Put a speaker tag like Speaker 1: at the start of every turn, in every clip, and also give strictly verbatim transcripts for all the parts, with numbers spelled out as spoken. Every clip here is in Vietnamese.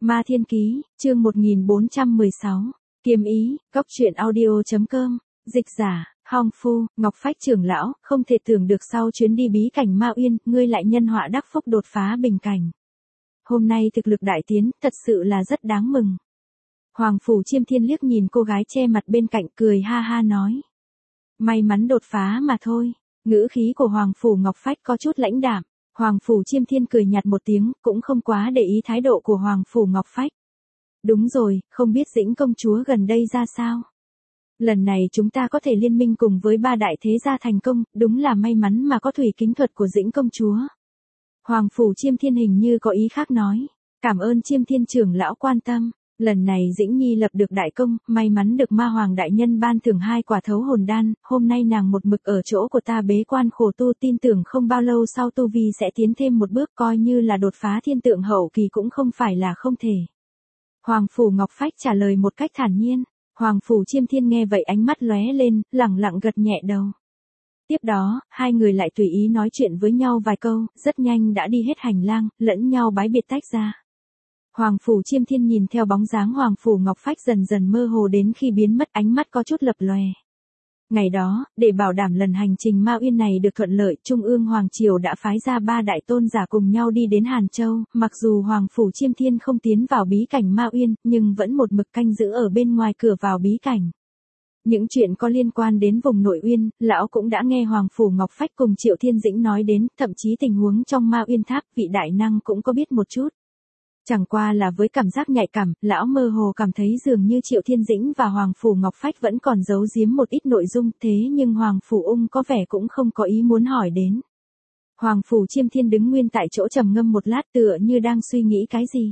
Speaker 1: Ma Thiên Ký, chương một nghìn bốn trăm mười sáu, Kiếm Ý, Góc truyện audio.com, dịch giả, Hong Phu, Ngọc Phách trưởng lão, không thể tưởng được sau chuyến đi bí cảnh Ma Uyên, ngươi lại nhân họa đắc phúc đột phá bình cảnh. Hôm nay thực lực đại tiến, thật sự là rất đáng mừng. Hoàng Phủ Chiêm Thiên liếc nhìn cô gái che mặt bên cạnh cười ha ha nói. May mắn đột phá mà thôi, ngữ khí của Hoàng Phủ Ngọc Phách có chút lãnh đạm. Hoàng Phủ Chiêm Thiên cười nhạt một tiếng, cũng không quá để ý thái độ của Hoàng Phủ Ngọc Phách. Đúng rồi, không biết Dĩnh công chúa gần đây ra sao? Lần này chúng ta có thể liên minh cùng với ba đại thế gia thành công, đúng là may mắn mà có thủy kính thuật của Dĩnh công chúa. Hoàng Phủ Chiêm Thiên hình như có ý khác nói. Cảm ơn Chiêm Thiên trưởng lão quan tâm. Lần này Dĩnh Nhi lập được đại công, may mắn được Ma Hoàng đại nhân ban thưởng hai quả thấu hồn đan, hôm nay nàng một mực ở chỗ của ta bế quan khổ tu, tin tưởng không bao lâu sau tu vi sẽ tiến thêm một bước, coi như là đột phá thiên tượng hậu kỳ cũng không phải là không thể. Hoàng Phủ Ngọc Phách trả lời một cách thản nhiên. Hoàng Phủ Chiêm Thiên nghe vậy ánh mắt lóe lên, lẳng lặng gật nhẹ đầu. Tiếp đó, hai người lại tùy ý nói chuyện với nhau vài câu, rất nhanh đã đi hết hành lang, lẫn nhau bái biệt tách ra. Hoàng Phủ Chiêm Thiên nhìn theo bóng dáng Hoàng Phủ Ngọc Phách dần dần mơ hồ đến khi biến mất, ánh mắt có chút lập lòe. Ngày đó, để bảo đảm lần hành trình Ma Uyên này được thuận lợi, Trung ương Hoàng Triều đã phái ra ba đại tôn giả cùng nhau đi đến Hàn Châu, mặc dù Hoàng Phủ Chiêm Thiên không tiến vào bí cảnh Ma Uyên, nhưng vẫn một mực canh giữ ở bên ngoài cửa vào bí cảnh. Những chuyện có liên quan đến vùng nội uyên, lão cũng đã nghe Hoàng Phủ Ngọc Phách cùng Triệu Thiên Dĩnh nói đến, thậm chí tình huống trong Ma Uyên Tháp, vị đại năng cũng có biết một chút. Chẳng qua là với cảm giác nhạy cảm, lão mơ hồ cảm thấy dường như Triệu Thiên Dĩnh và Hoàng Phủ Ngọc Phách vẫn còn giấu giếm một ít nội dung, thế nhưng Hoàng Phủ Ung có vẻ cũng không có ý muốn hỏi đến. Hoàng Phủ Chiêm Thiên đứng nguyên tại chỗ trầm ngâm một lát, tựa như đang suy nghĩ cái gì.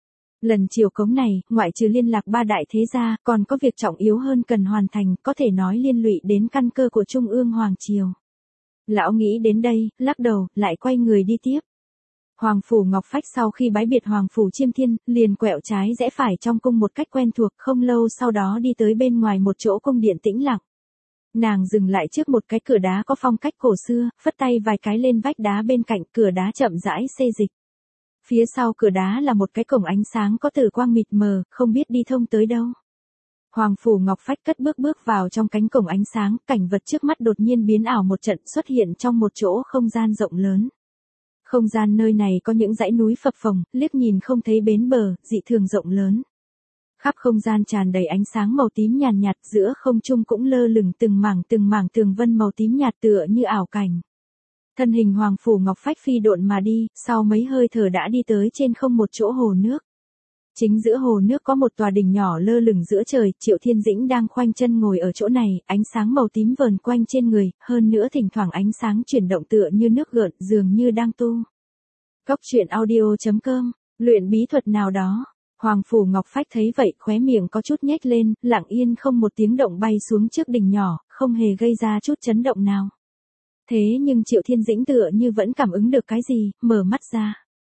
Speaker 1: Lần triều cống này, ngoại trừ liên lạc ba đại thế gia, còn có việc trọng yếu hơn cần hoàn thành, có thể nói liên lụy đến căn cơ của Trung ương Hoàng Triều. Lão nghĩ đến đây, lắc đầu, lại quay người đi tiếp. Hoàng Phủ Ngọc Phách sau khi bái biệt Hoàng Phủ Chiêm Thiên, liền quẹo trái rẽ phải trong cung một cách quen thuộc, không lâu sau đó đi tới bên ngoài một chỗ cung điện tĩnh lặng. Nàng dừng lại trước một cái cửa đá có phong cách cổ xưa, phất tay vài cái lên vách đá bên cạnh, cửa đá chậm rãi xê dịch. Phía sau cửa đá là một cái cổng ánh sáng có tử quang mịt mờ, không biết đi thông tới đâu. Hoàng Phủ Ngọc Phách cất bước bước vào trong cánh cổng ánh sáng, cảnh vật trước mắt đột nhiên biến ảo một trận, xuất hiện trong một chỗ không gian rộng lớn. Không gian nơi này có những dãy núi phập phồng, liếc nhìn không thấy bến bờ, dị thường rộng lớn. Khắp không gian tràn đầy ánh sáng màu tím nhàn nhạt, giữa không trung cũng lơ lửng từng mảng từng mảng tường vân màu tím nhạt tựa như ảo cảnh. Thân hình Hoàng Phủ Ngọc Phách phi độn mà đi, sau mấy hơi thở đã đi tới trên không một chỗ hồ nước. Chính giữa hồ nước có một tòa đỉnh nhỏ lơ lửng giữa trời, Triệu Thiên Dĩnh đang khoanh chân ngồi ở chỗ này, ánh sáng màu tím vờn quanh trên người, hơn nữa thỉnh thoảng ánh sáng chuyển động tựa như nước gợn, dường như đang tu. Góc truyện audio.com, luyện bí thuật nào đó. Hoàng Phủ Ngọc Phách thấy vậy, khóe miệng có chút nhếch lên, lặng yên không một tiếng động bay xuống trước đỉnh nhỏ, không hề gây ra chút chấn động nào. Thế nhưng Triệu Thiên Dĩnh tựa như vẫn cảm ứng được cái gì, mở mắt ra.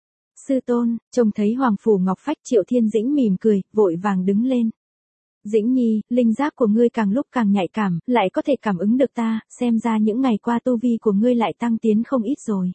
Speaker 1: Sư tôn, trông thấy Hoàng Phủ Ngọc Phách, Triệu Thiên Dĩnh mỉm cười, vội vàng đứng lên. Dĩnh Nhi, linh giác của ngươi càng lúc càng nhạy cảm, lại có thể cảm ứng được ta, xem ra những ngày qua tu vi của ngươi lại tăng tiến không ít rồi.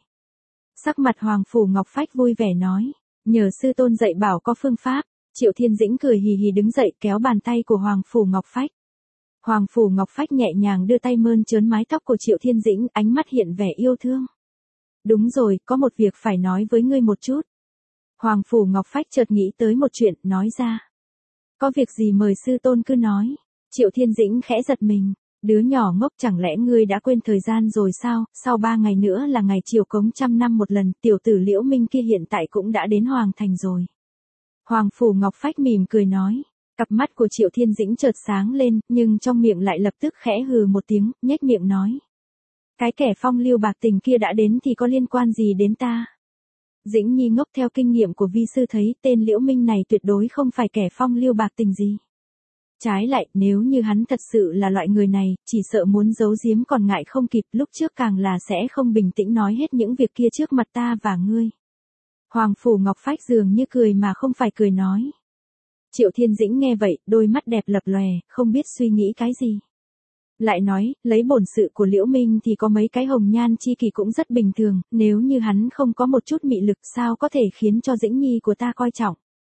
Speaker 1: Sắc mặt Hoàng Phủ Ngọc Phách vui vẻ nói, nhờ sư tôn dạy bảo có phương pháp. Triệu Thiên Dĩnh cười hì hì đứng dậy, kéo bàn tay của Hoàng Phủ Ngọc Phách. Hoàng Phủ Ngọc Phách nhẹ nhàng đưa tay mơn trớn mái tóc của Triệu Thiên Dĩnh, ánh mắt hiện vẻ yêu thương. Đúng rồi, có một việc phải nói với ngươi một chút. Hoàng Phủ Ngọc Phách chợt nghĩ tới một chuyện, nói ra. Có việc gì mời sư tôn cứ nói. Triệu Thiên Dĩnh khẽ giật mình. Đứa nhỏ ngốc, chẳng lẽ ngươi đã quên thời gian rồi sao, sau ba ngày nữa là ngày triều cống trăm năm một lần, tiểu tử Liễu Minh kia hiện tại cũng đã đến Hoàng Thành rồi. Hoàng Phủ Ngọc Phách mỉm cười nói. Cặp mắt của Triệu Thiên Dĩnh chợt sáng lên, nhưng trong miệng lại lập tức khẽ hừ một tiếng, nhếch miệng nói. Cái kẻ phong lưu bạc tình kia đã đến thì có liên quan gì đến ta? Dĩnh Nhi ngốc, theo kinh nghiệm của vi sư thấy, tên Liễu Minh này tuyệt đối không phải kẻ phong lưu bạc tình gì. Trái lại, nếu như hắn thật sự là loại người này, chỉ sợ muốn giấu giếm còn ngại không kịp, lúc trước càng là sẽ không bình tĩnh nói hết những việc kia trước mặt ta và ngươi. Hoàng Phủ Ngọc Phách dường như cười mà không phải cười nói. Triệu Thiên Dĩnh nghe vậy, đôi mắt đẹp lập lòe, không biết suy nghĩ cái gì. Lại nói, lấy bổn sự của Liễu Minh thì có mấy cái hồng nhan chi kỷ cũng rất bình thường, nếu như hắn không có một chút mị lực sao có thể khiến cho Dĩnh Nhi của ta coi trọng.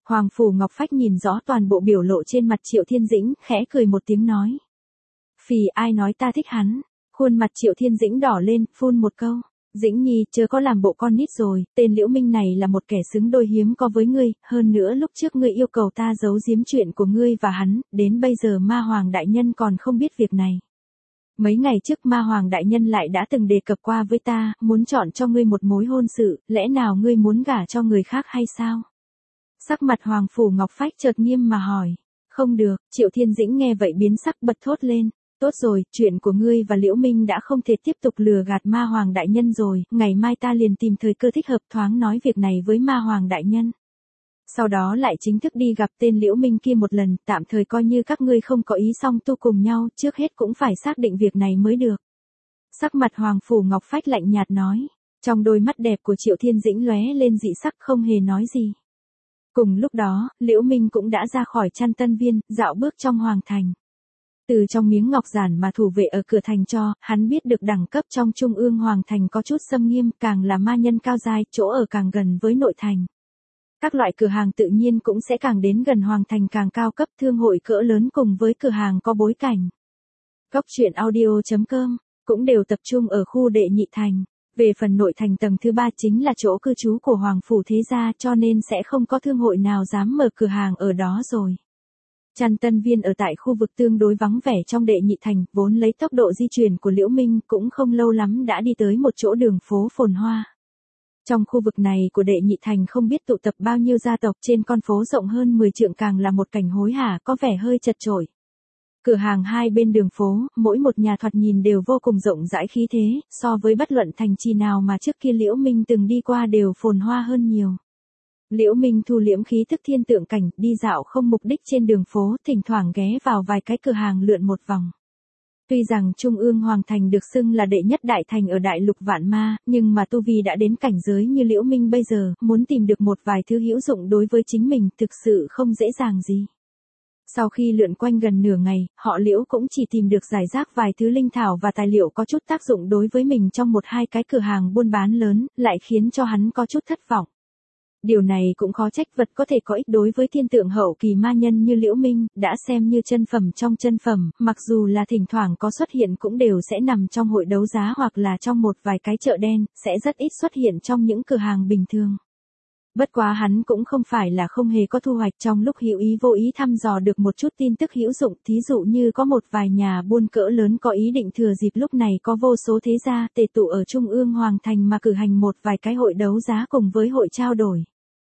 Speaker 1: Hoàng Phủ Ngọc Phách nhìn rõ toàn bộ biểu lộ trên mặt Triệu Thiên Dĩnh, khẽ cười một tiếng nói. Phì ai nói ta thích hắn. Khuôn mặt Triệu Thiên Dĩnh đỏ lên, phun một câu. Dĩnh Nhi chớ có làm bộ con nít rồi, tên Liễu Minh này là một kẻ xứng đôi hiếm có với ngươi, hơn nữa lúc trước ngươi yêu cầu ta giấu giếm chuyện của ngươi và hắn, đến bây giờ Ma Hoàng Đại Nhân còn không biết việc này. Mấy ngày trước Ma Hoàng Đại Nhân lại đã từng đề cập qua với ta, muốn chọn cho ngươi một mối hôn sự, lẽ nào ngươi muốn gả cho người khác hay sao? Sắc mặt Hoàng Phủ Ngọc Phách chợt nghiêm mà hỏi. Không được, Triệu Thiên Dĩnh nghe vậy biến sắc bật thốt lên. Tốt rồi, chuyện của ngươi và Liễu Minh đã không thể tiếp tục lừa gạt Ma Hoàng Đại Nhân rồi, ngày mai ta liền tìm thời cơ thích hợp thoáng nói việc này với Ma Hoàng Đại Nhân. Sau đó lại chính thức đi gặp tên Liễu Minh kia một lần, tạm thời coi như các ngươi không có ý song tu cùng nhau, trước hết cũng phải xác định việc này mới được. Sắc mặt Hoàng Phủ Ngọc Phách lạnh nhạt nói, trong đôi mắt đẹp của Triệu Thiên Dĩnh lóe lên dị sắc không hề nói gì. Cùng lúc đó, Liễu Minh cũng đã ra khỏi Chăn Tân Viên, dạo bước trong Hoàng Thành. Từ trong miếng ngọc giản mà thủ vệ ở cửa thành cho, hắn biết được đẳng cấp trong Trung ương Hoàng Thành có chút xâm nghiêm, càng là ma nhân cao giai, chỗ ở càng gần với nội thành. Các loại cửa hàng tự nhiên cũng sẽ càng đến gần Hoàng Thành càng cao cấp, thương hội cỡ lớn cùng với cửa hàng có bối cảnh. Góc truyện audio chấm com cũng đều tập trung ở khu Đệ Nhị Thành. Về phần nội thành tầng thứ ba chính là chỗ cư trú của Hoàng Phủ Thế Gia, cho nên sẽ không có thương hội nào dám mở cửa hàng ở đó rồi. Chăn Tân Viên ở tại khu vực tương đối vắng vẻ trong Đệ Nhị Thành, vốn lấy tốc độ di chuyển của Liễu Minh cũng không lâu lắm đã đi tới một chỗ đường phố phồn hoa. Trong khu vực này của Đệ Nhị Thành không biết tụ tập bao nhiêu gia tộc, trên con phố rộng hơn mười trượng càng là một cảnh hối hả, có vẻ hơi chật chội. Cửa hàng hai bên đường phố, mỗi một nhà thoạt nhìn đều vô cùng rộng rãi khí thế, so với bất luận thành trì nào mà trước kia Liễu Minh từng đi qua đều phồn hoa hơn nhiều. Liễu Minh thu liễm khí thức thiên tượng cảnh, đi dạo không mục đích trên đường phố, thỉnh thoảng ghé vào vài cái cửa hàng lượn một vòng. Tuy rằng Trung ương Hoàng Thành được xưng là đệ nhất đại thành ở đại lục vạn ma, nhưng mà tu vi đã đến cảnh giới như Liễu Minh bây giờ, muốn tìm được một vài thứ hữu dụng đối với chính mình thực sự không dễ dàng gì. Sau khi lượn quanh gần nửa ngày, họ Liễu cũng chỉ tìm được giải rác vài thứ linh thảo và tài liệu có chút tác dụng đối với mình trong một hai cái cửa hàng buôn bán lớn, lại khiến cho hắn có chút thất vọng. Điều này cũng khó trách, vật có thể có ích đối với thiên tượng hậu kỳ ma nhân như Liễu Minh, đã xem như chân phẩm trong chân phẩm, mặc dù là thỉnh thoảng có xuất hiện cũng đều sẽ nằm trong hội đấu giá hoặc là trong một vài cái chợ đen, sẽ rất ít xuất hiện trong những cửa hàng bình thường. Bất quá hắn cũng không phải là không hề có thu hoạch, trong lúc hữu ý vô ý thăm dò được một chút tin tức hữu dụng, thí dụ như có một vài nhà buôn cỡ lớn có ý định thừa dịp lúc này có vô số thế gia tề tụ ở Trung ương Hoàng Thành mà cử hành một vài cái hội đấu giá cùng với hội trao đổi.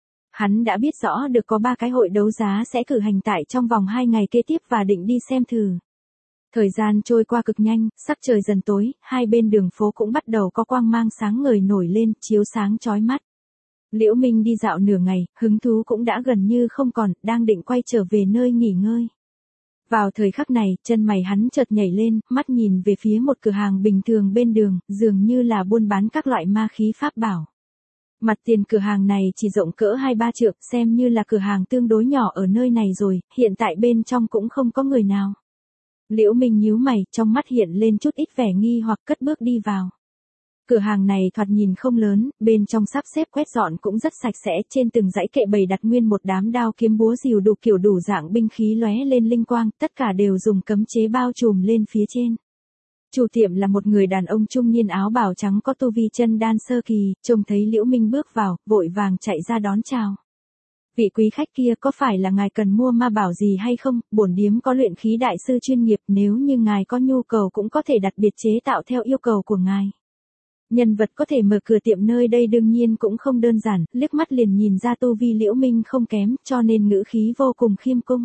Speaker 1: Hắn đã biết rõ được có ba cái hội đấu giá sẽ cử hành tại trong vòng hai ngày kế tiếp và định đi xem thử. Thời gian trôi qua cực nhanh, sắc trời dần tối, hai bên đường phố cũng bắt đầu có quang mang sáng ngời nổi lên, chiếu sáng chói mắt. Liễu Minh đi dạo nửa ngày, hứng thú cũng đã gần như không còn, đang định quay trở về nơi nghỉ ngơi. Vào thời khắc này, chân mày hắn chợt nhảy lên, mắt nhìn về phía một cửa hàng bình thường bên đường, dường như là buôn bán các loại ma khí pháp bảo. Mặt tiền cửa hàng này chỉ rộng cỡ hai ba trượng, xem như là cửa hàng tương đối nhỏ ở nơi này rồi, hiện tại bên trong cũng không có người nào. Liễu Minh nhíu mày, trong mắt hiện lên chút ít vẻ nghi hoặc cất bước đi vào. Cửa hàng này thoạt nhìn không lớn, bên trong sắp xếp quét dọn cũng rất sạch sẽ, trên từng dãy kệ bày đặt nguyên một đám đao kiếm búa rìu đủ kiểu đủ dạng binh khí lóe lên linh quang, tất cả đều dùng cấm chế bao trùm lên phía trên. Chủ tiệm là một người đàn ông trung niên áo bào trắng có tu vi chân đan sơ kỳ, trông thấy Liễu Minh bước vào, vội vàng chạy ra đón chào. Vị quý khách kia, có phải là ngài cần mua ma bảo gì hay không? Bổn điếm có luyện khí đại sư chuyên nghiệp, nếu như ngài có nhu cầu cũng có thể đặc biệt chế tạo theo yêu cầu của ngài. Nhân vật có thể mở cửa tiệm nơi đây đương nhiên cũng không đơn giản, liếc mắt liền nhìn ra tu vi Liễu Minh không kém, cho nên ngữ khí vô cùng khiêm cung.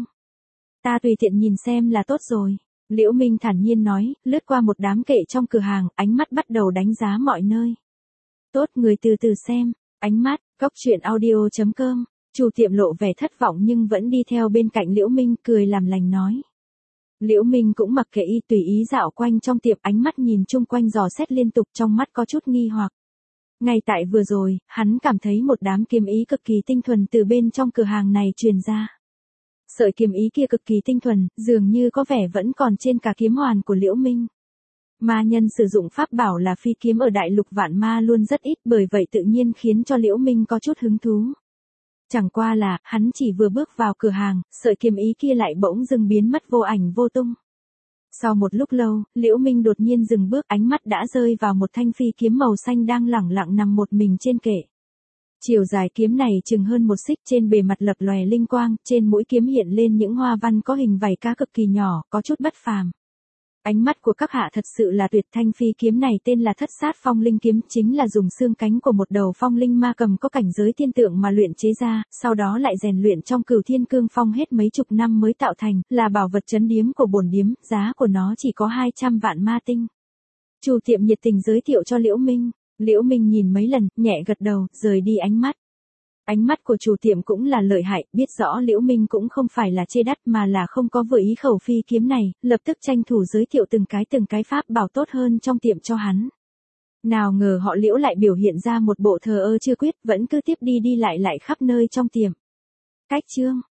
Speaker 1: Ta tùy tiện nhìn xem là tốt rồi. Liễu Minh thản nhiên nói, lướt qua một đám kệ trong cửa hàng, ánh mắt bắt đầu đánh giá mọi nơi. Tốt, người từ từ xem. Ánh mắt, góc truyện audio chấm com. Chủ tiệm lộ vẻ thất vọng nhưng vẫn đi theo bên cạnh Liễu Minh, cười làm lành nói. Liễu Minh cũng mặc kệ y, tùy ý dạo quanh trong tiệm, ánh mắt nhìn chung quanh dò xét liên tục, trong mắt có chút nghi hoặc. Ngay tại vừa rồi, hắn cảm thấy một đám kiếm ý cực kỳ tinh thuần từ bên trong cửa hàng này truyền ra. Sợi kiếm ý kia cực kỳ tinh thuần, dường như có vẻ vẫn còn trên cả kiếm hoàn của Liễu Minh. Ma nhân sử dụng pháp bảo là phi kiếm ở đại lục vạn ma luôn rất ít, bởi vậy tự nhiên khiến cho Liễu Minh có chút hứng thú. Chẳng qua là, hắn chỉ vừa bước vào cửa hàng, sợi kiếm ý kia lại bỗng dưng biến mất vô ảnh vô tung. Sau một lúc lâu, Liễu Minh đột nhiên dừng bước, ánh mắt đã rơi vào một thanh phi kiếm màu xanh đang lẳng lặng nằm một mình trên kệ. Chiều dài kiếm này chừng hơn một xích, trên bề mặt lập lòe linh quang, trên mũi kiếm hiện lên những hoa văn có hình vảy cá cực kỳ nhỏ, có chút bất phàm. Ánh mắt của các hạ thật sự là tuyệt, thanh phi kiếm này tên là Thất Sát Phong Linh kiếm, chính là dùng xương cánh của một đầu phong linh ma cầm có cảnh giới thiên tượng mà luyện chế ra, sau đó lại rèn luyện trong Cửu Thiên Cương Phong hết mấy chục năm mới tạo thành, là bảo vật trấn điếm của bổn điếm, giá của nó chỉ có hai trăm vạn ma tinh. Chủ tiệm nhiệt tình giới thiệu cho Liễu Minh. Liễu Minh nhìn mấy lần, nhẹ gật đầu, rời đi ánh mắt. Ánh mắt của chủ tiệm cũng là lợi hại, biết rõ Liễu Minh cũng không phải là chê đắt mà là không có vừa ý khẩu phi kiếm này, lập tức tranh thủ giới thiệu từng cái từng cái pháp bảo tốt hơn trong tiệm cho hắn. Nào ngờ họ Liễu lại biểu hiện ra một bộ thờ ơ chưa quyết, vẫn cứ tiếp đi đi lại lại khắp nơi trong tiệm. Cách chương